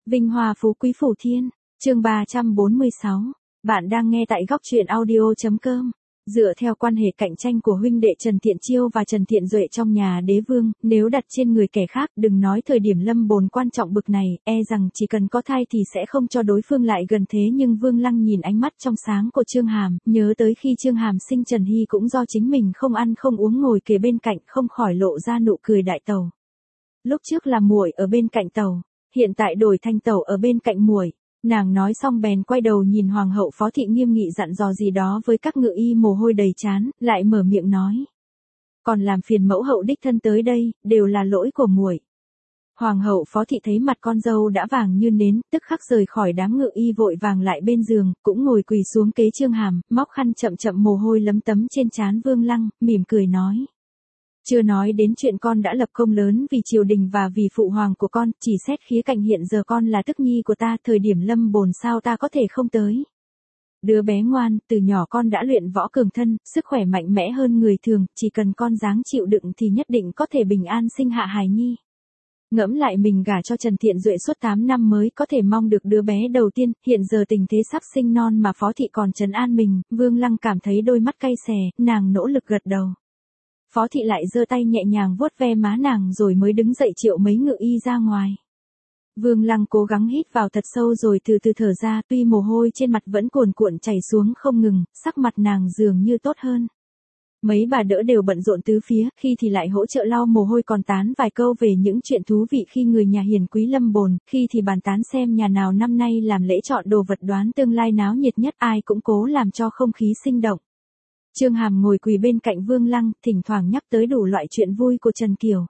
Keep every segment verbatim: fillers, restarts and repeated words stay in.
Vinh hoa phú quý phủ thiên, chương ba trăm bốn mươi sáu. Bạn đang nghe tại góc truyện audio.com. Dựa theo quan hệ cạnh tranh của huynh đệ Trần Thiện Chiêu và Trần Thiện Duệ trong nhà đế vương, nếu đặt trên người kẻ khác, đừng nói thời điểm lâm bồn quan trọng bực này, e rằng chỉ cần có thai thì sẽ không cho đối phương lại gần. Thế nhưng Vương Lăng nhìn ánh mắt trong sáng của Trương Hàm, nhớ tới khi Trương Hàm sinh Trần Hy cũng do chính mình không ăn không uống ngồi kề bên cạnh, không khỏi lộ ra nụ cười đại tẩu. Lúc trước là muội ở bên cạnh tẩu, hiện tại đổi thành tẩu ở bên cạnh muội. Nàng nói xong bèn quay đầu nhìn hoàng hậu Phó Thị nghiêm nghị dặn dò gì đó với các ngự y mồ hôi đầy trán, lại mở miệng nói: "Còn làm phiền mẫu hậu đích thân tới đây, đều là lỗi của muội." Hoàng hậu Phó Thị thấy mặt con dâu đã vàng như nến, tức khắc rời khỏi đám ngự y vội vàng lại bên giường, cũng ngồi quỳ xuống kế Trương Hàm, móc khăn chậm chậm mồ hôi lấm tấm trên trán Vương Lăng, mỉm cười nói: "Chưa nói đến chuyện con đã lập công lớn vì triều đình và vì phụ hoàng của con, chỉ xét khía cạnh hiện giờ con là tức nhi của ta, thời điểm lâm bồn sao ta có thể không tới. Đứa bé ngoan, từ nhỏ con đã luyện võ cường thân, sức khỏe mạnh mẽ hơn người thường, chỉ cần con dáng chịu đựng thì nhất định có thể bình an sinh hạ hài nhi. Ngẫm lại mình gả cho Trần Thiện Duệ suốt tám năm mới có thể mong được đứa bé đầu tiên, hiện giờ tình thế sắp sinh non mà Phó Thị còn trấn an mình." Vương Lăng cảm thấy đôi mắt cay xè, nàng nỗ lực gật đầu. Phó Thị lại giơ tay nhẹ nhàng vuốt ve má nàng rồi mới đứng dậy triệu mấy ngự y ra ngoài. Vương Lăng cố gắng hít vào thật sâu rồi từ từ thở ra, tuy mồ hôi trên mặt vẫn cuồn cuộn chảy xuống không ngừng, sắc mặt nàng dường như tốt hơn. Mấy bà đỡ đều bận rộn tứ phía, khi thì lại hỗ trợ lau mồ hôi còn tán vài câu về những chuyện thú vị khi người nhà hiền quý lâm bồn, khi thì bàn tán xem nhà nào năm nay làm lễ chọn đồ vật đoán tương lai náo nhiệt nhất, ai cũng cố làm cho không khí sinh động. Trương Hàm ngồi quỳ bên cạnh Vương Lăng, thỉnh thoảng nhắc tới đủ loại chuyện vui của Trần Kiều.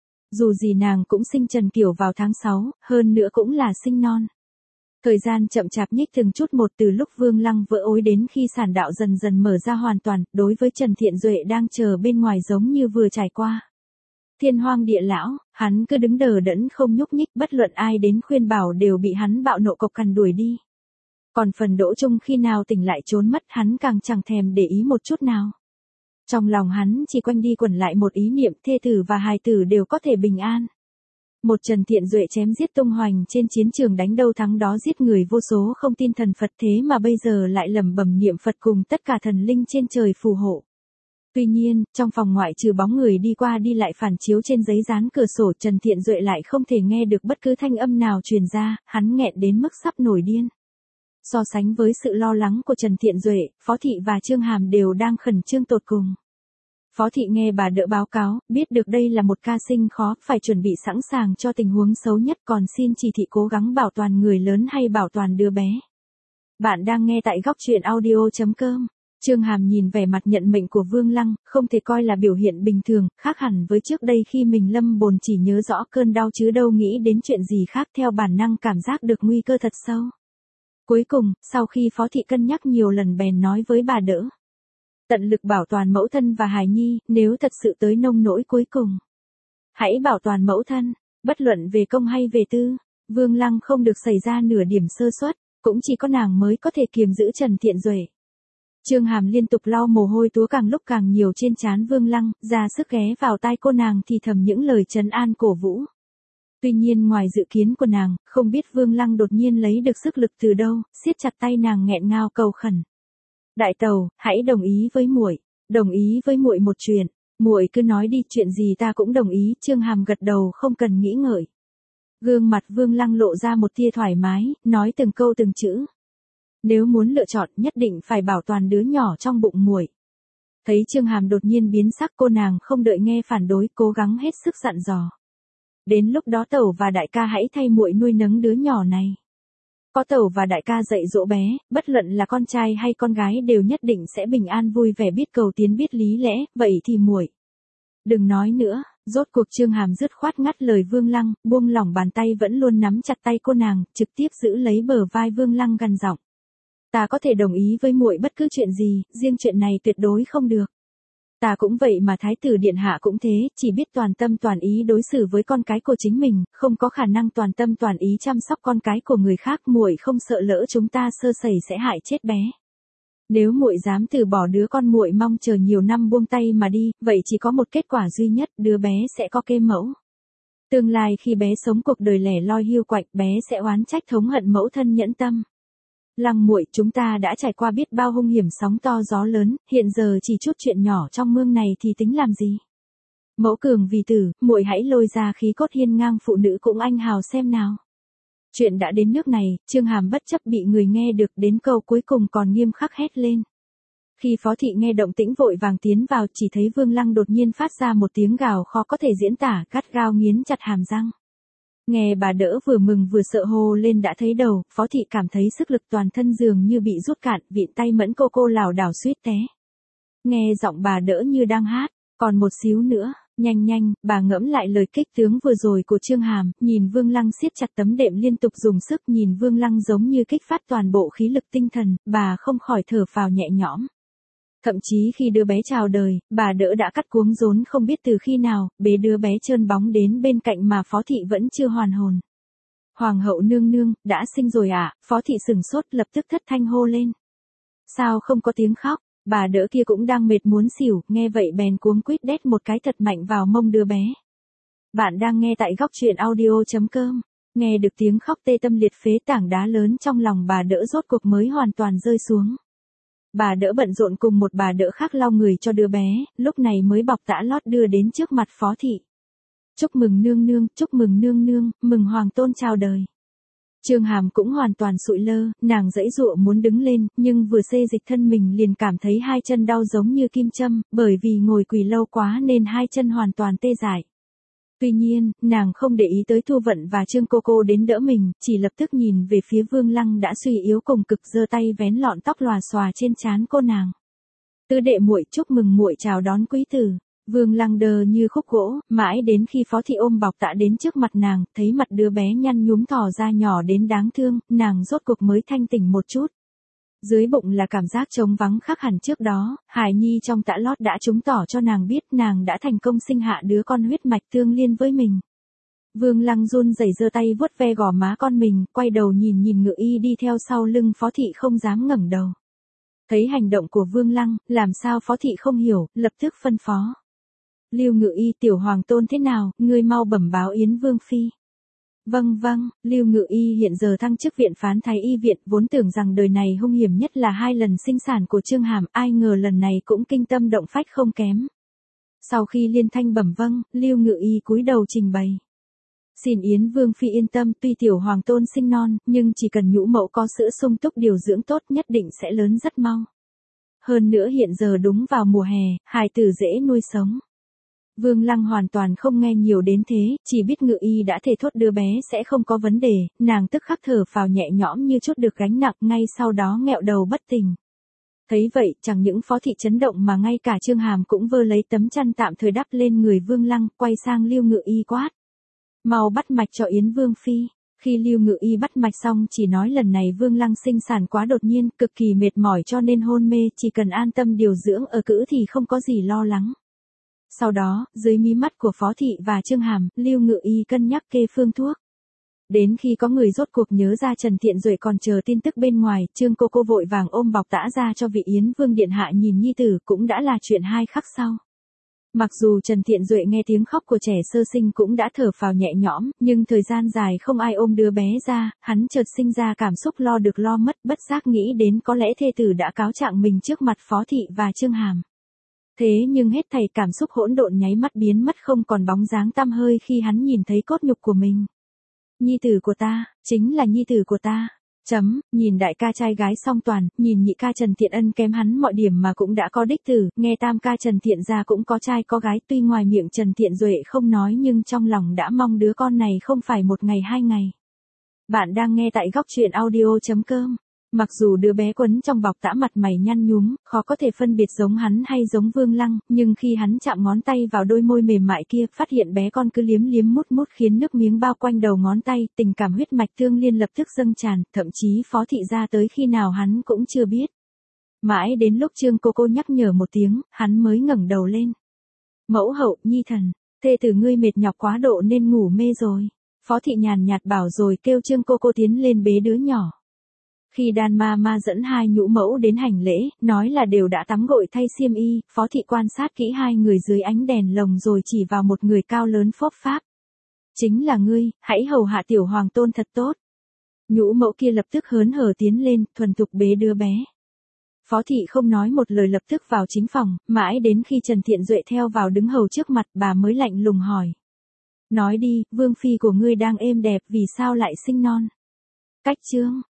Dù gì nàng cũng sinh Trần Kiều vào tháng sáu, hơn nữa cũng là sinh non. Thời gian chậm chạp nhích từng chút một từ lúc Vương Lăng vỡ ối đến khi sản đạo dần dần mở ra hoàn toàn, đối với Trần Thiện Duệ đang chờ bên ngoài giống như vừa trải qua thiên hoang địa lão, hắn cứ đứng đờ đẫn không nhúc nhích, bất luận ai đến khuyên bảo đều bị hắn bạo nộ cộc cằn đuổi đi. Còn phần Đỗ Trung khi nào tỉnh lại trốn mất hắn càng chẳng thèm để ý một chút nào. Trong lòng hắn chỉ quanh đi quẩn lại một ý niệm, thê tử và hài tử đều có thể bình an. Một Trần Thiện Duệ chém giết tung hoành trên chiến trường đánh đâu thắng đó, giết người vô số, không tin thần Phật, thế mà bây giờ lại lẩm bẩm niệm Phật cùng tất cả thần linh trên trời phù hộ. Tuy nhiên, trong phòng ngoại trừ bóng người đi qua đi lại phản chiếu trên giấy dán cửa sổ, Trần Thiện Duệ lại không thể nghe được bất cứ thanh âm nào truyền ra, hắn nghẹn đến mức sắp nổi điên. So sánh với sự lo lắng của Trần Thiện Duệ, Phó Thị và Trương Hàm đều đang khẩn trương tột cùng. Phó Thị nghe bà đỡ báo cáo, biết được đây là một ca sinh khó, phải chuẩn bị sẵn sàng cho tình huống xấu nhất, còn xin chỉ thị cố gắng bảo toàn người lớn hay bảo toàn đứa bé. Bạn đang nghe tại góc truyện audio.com. Trương Hàm nhìn vẻ mặt nhận mệnh của Vương Lăng, không thể coi là biểu hiện bình thường, khác hẳn với trước đây khi mình lâm bồn chỉ nhớ rõ cơn đau chứ đâu nghĩ đến chuyện gì khác, theo bản năng cảm giác được nguy cơ thật sâu. Cuối cùng, sau khi Phó Thị cân nhắc nhiều lần bèn nói với bà đỡ: "Tận lực bảo toàn mẫu thân và hài nhi, nếu thật sự tới nông nỗi cuối cùng, hãy bảo toàn mẫu thân, bất luận về công hay về tư." Vương Lăng không được xảy ra nửa điểm sơ suất, cũng chỉ có nàng mới có thể kiềm giữ Trần Thiện Duệ. Trương Hàm liên tục lau mồ hôi túa càng lúc càng nhiều trên trán Vương Lăng, ra sức ghé vào tai cô nàng thì thầm những lời trấn an cổ vũ. Tuy nhiên ngoài dự kiến của nàng, không biết Vương Lăng đột nhiên lấy được sức lực từ đâu, siết chặt tay nàng nghẹn ngào cầu khẩn: "Đại tẩu, hãy đồng ý với muội, đồng ý với muội một chuyện, muội cứ nói đi, chuyện gì ta cũng đồng ý." Trương Hàm gật đầu không cần nghĩ ngợi. Gương mặt Vương Lăng lộ ra một tia thoải mái, nói từng câu từng chữ: "Nếu muốn lựa chọn, nhất định phải bảo toàn đứa nhỏ trong bụng muội." Thấy Trương Hàm đột nhiên biến sắc, cô nàng không đợi nghe phản đối, cố gắng hết sức dặn dò: "Đến lúc đó tẩu và đại ca hãy thay muội nuôi nấng đứa nhỏ này. Có tẩu và đại ca dạy dỗ bé, bất luận là con trai hay con gái đều nhất định sẽ bình an vui vẻ, biết cầu tiến biết lý lẽ, vậy thì muội đừng nói nữa." Rốt cuộc Trương Hàm dứt khoát ngắt lời Vương Lăng, buông lỏng bàn tay vẫn luôn nắm chặt tay cô nàng, trực tiếp giữ lấy bờ vai Vương Lăng gằn giọng: "Ta có thể đồng ý với muội bất cứ chuyện gì, riêng chuyện này tuyệt đối không được. Ta cũng vậy mà, thái tử điện hạ cũng thế, chỉ biết toàn tâm toàn ý đối xử với con cái của chính mình, không có khả năng toàn tâm toàn ý chăm sóc con cái của người khác. Muội không sợ lỡ chúng ta sơ sẩy sẽ hại chết bé. Nếu muội dám từ bỏ đứa con muội mong chờ nhiều năm buông tay mà đi, vậy chỉ có một kết quả duy nhất, đứa bé sẽ có kê mẫu." Tương lai khi bé sống cuộc đời lẻ loi hiu quạnh, bé sẽ oán trách thống hận mẫu thân nhẫn tâm. Lăng muội, chúng ta đã trải qua biết bao hung hiểm sóng to gió lớn, hiện giờ chỉ chút chuyện nhỏ trong mương này thì tính làm gì? Mẫu cường vì tử, muội hãy lôi ra khí cốt hiên ngang phụ nữ cũng anh hào xem nào. Chuyện đã đến nước này, Chương Hàm bất chấp bị người nghe được, đến câu cuối cùng còn nghiêm khắc hét lên. Khi Phó Thị nghe động tĩnh vội vàng tiến vào, chỉ thấy Vương Lăng đột nhiên phát ra một tiếng gào khó có thể diễn tả, gắt gao nghiến chặt hàm răng. Nghe bà đỡ vừa mừng vừa sợ hô lên đã thấy đầu, Phó Thị cảm thấy sức lực toàn thân dường như bị rút cạn, vịn tay mẫn cô cô lảo đảo suýt té. Nghe giọng bà đỡ như đang hát, còn một xíu nữa, nhanh nhanh, bà ngẫm lại lời kích tướng vừa rồi của Chương Hàm, nhìn Vương Lăng siết chặt tấm đệm liên tục dùng sức, nhìn Vương Lăng giống như kích phát toàn bộ khí lực tinh thần, bà không khỏi thở phào nhẹ nhõm. Thậm chí khi đứa bé chào đời, bà đỡ đã cắt cuống rốn không biết từ khi nào, bế đứa bé trơn bóng đến bên cạnh mà Phó Thị vẫn chưa hoàn hồn. Hoàng hậu nương nương, đã sinh rồi à? Phó Thị sửng sốt lập tức thất thanh hô lên. Sao không có tiếng khóc? Bà đỡ kia cũng đang mệt muốn xỉu, nghe vậy bèn cuống quýt đét một cái thật mạnh vào mông đứa bé. Bạn đang nghe tại góc truyện audio chấm com. Nghe được tiếng khóc tê tâm liệt phế, tảng đá lớn trong lòng bà đỡ rốt cuộc mới hoàn toàn rơi xuống. Bà đỡ bận rộn cùng một bà đỡ khác lau người cho đứa bé, lúc này mới bọc tã lót đưa đến trước mặt Phó Thị. Chúc mừng nương nương, chúc mừng nương nương, mừng hoàng tôn chào đời. Chương Hàm cũng hoàn toàn sụi lơ, nàng giãy giụa muốn đứng lên, nhưng vừa xê dịch thân mình liền cảm thấy hai chân đau giống như kim châm, bởi vì ngồi quỳ lâu quá nên hai chân hoàn toàn tê dại. Tuy nhiên, nàng không để ý tới Thu Vận và Trương cô cô đến đỡ mình, chỉ lập tức nhìn về phía Vương Lăng đã suy yếu cùng cực, giơ tay vén lọn tóc lòa xòa trên trán cô nàng. Tứ đệ muội, chúc mừng muội chào đón quý tử. Vương Lăng đờ như khúc gỗ, mãi đến khi Phó Thị ôm bọc tạ đến trước mặt nàng, thấy mặt đứa bé nhăn nhúm thỏ ra nhỏ đến đáng thương, nàng rốt cuộc mới thanh tỉnh một chút. Dưới bụng là cảm giác trống vắng khác hẳn trước đó, hài nhi trong tã lót đã chứng tỏ cho nàng biết nàng đã thành công sinh hạ đứa con huyết mạch tương liên với mình. Vương Lăng run rẩy giơ tay vuốt ve gò má con mình, quay đầu nhìn nhìn Ngự Y đi theo sau lưng Phó Thị không dám ngẩng đầu. Thấy hành động của Vương Lăng, làm sao Phó Thị không hiểu, lập tức phân phó. Lưu Ngự Y, tiểu hoàng tôn thế nào, ngươi mau bẩm báo Yến Vương phi. Vâng vâng, Lưu Ngự Y hiện giờ thăng chức viện phán thái y viện, vốn tưởng rằng đời này hung hiểm nhất là hai lần sinh sản của Chương Hàm, ai ngờ lần này cũng kinh tâm động phách không kém. Sau khi liên thanh bẩm vâng, Lưu Ngự Y cúi đầu trình bày. Xin Yến Vương phi yên tâm, tuy tiểu hoàng tôn sinh non, nhưng chỉ cần nhũ mẫu có sữa sung túc điều dưỡng tốt nhất định sẽ lớn rất mau. Hơn nữa hiện giờ đúng vào mùa hè, hài tử dễ nuôi sống. Vương Lăng hoàn toàn không nghe nhiều đến thế, chỉ biết Ngự Y đã thề thốt đứa bé sẽ không có vấn đề, nàng tức khắc thở phào nhẹ nhõm như chút được gánh nặng, ngay sau đó nghẹo đầu bất tỉnh. Thấy vậy, chẳng những Phó Thị chấn động mà ngay cả Chương Hàm cũng vơ lấy tấm chăn tạm thời đắp lên người Vương Lăng, quay sang Lưu Ngự Y quát. Mau bắt mạch cho Yến Vương phi. Khi Lưu Ngự Y bắt mạch xong chỉ nói lần này Vương Lăng sinh sản quá đột nhiên, cực kỳ mệt mỏi cho nên hôn mê, chỉ cần an tâm điều dưỡng ở cữ thì không có gì lo lắng. Sau đó, dưới mí mắt của Phó Thị và Chương Hàm, Lưu Ngự Y cân nhắc kê phương thuốc. Đến khi có người rốt cuộc nhớ ra Trần Thiện Duệ còn chờ tin tức bên ngoài, Trương cô cô vội vàng ôm bọc tã ra cho vị Yến Vương điện hạ nhìn nhi tử, cũng đã là chuyện hai khắc sau. Mặc dù Trần Thiện Duệ nghe tiếng khóc của trẻ sơ sinh cũng đã thở phào nhẹ nhõm, nhưng thời gian dài không ai ôm đứa bé ra, hắn chợt sinh ra cảm xúc lo được lo mất, bất giác nghĩ đến có lẽ thê tử đã cáo trạng mình trước mặt Phó Thị và Chương Hàm. Thế nhưng hết thảy cảm xúc hỗn độn nháy mắt biến mất không còn bóng dáng tăm hơi khi hắn nhìn thấy cốt nhục của mình. Nhi tử của ta, chính là nhi tử của ta. Chấm, nhìn đại ca trai gái song toàn, nhìn nhị ca Trần Thiện Ân kém hắn mọi điểm mà cũng đã có đích tử, nghe tam ca Trần Thiện gia cũng có trai có gái, tuy ngoài miệng Trần Thiện Duệ không nói nhưng trong lòng đã mong đứa con này không phải một ngày hai ngày. Bạn đang nghe tại góc truyện audio chấm com. Mặc dù đứa bé quấn trong bọc tã mặt mày nhăn nhúm, khó có thể phân biệt giống hắn hay giống Vương Lăng, nhưng khi hắn chạm ngón tay vào đôi môi mềm mại kia, phát hiện bé con cứ liếm liếm mút mút khiến nước miếng bao quanh đầu ngón tay, tình cảm huyết mạch tương liên lập tức dâng tràn, thậm chí Phó Thị ra tới khi nào hắn cũng chưa biết. Mãi đến lúc Trương cô cô nhắc nhở một tiếng, hắn mới ngẩng đầu lên. Mẫu hậu, nhi thần, thê tử ngươi mệt nhọc quá độ nên ngủ mê rồi. Phó Thị nhàn nhạt bảo rồi kêu Trương cô cô tiến lên bế đứa nhỏ. Khi đàn ma ma dẫn hai nhũ mẫu đến hành lễ, nói là đều đã tắm gội thay xiêm y, Phó Thị quan sát kỹ hai người dưới ánh đèn lồng rồi chỉ vào một người cao lớn phốp pháp. Chính là ngươi, hãy hầu hạ tiểu hoàng tôn thật tốt. Nhũ mẫu kia lập tức hớn hở tiến lên, thuần thục bế đứa bé. Phó thị không nói một lời lập tức vào chính phòng, mãi đến khi Trần Thiện Duệ theo vào đứng hầu trước mặt bà mới lạnh lùng hỏi. Nói đi, vương phi của ngươi đang êm đẹp vì sao lại sinh non? Cách chương.